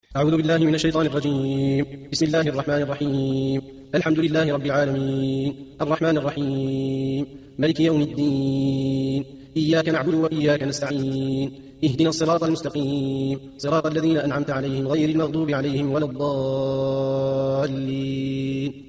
أعوذ بالله من الشيطان الرجيم. بسم الله الرحمن الرحيم. الحمد لله رب العالمين، الرحمن الرحيم، ملك يوم الدين، إياك نعبد وإياك نستعين، اهدنا الصراط المستقيم، صراط الذين أنعمت عليهم غير المغضوب عليهم ولا الضالين.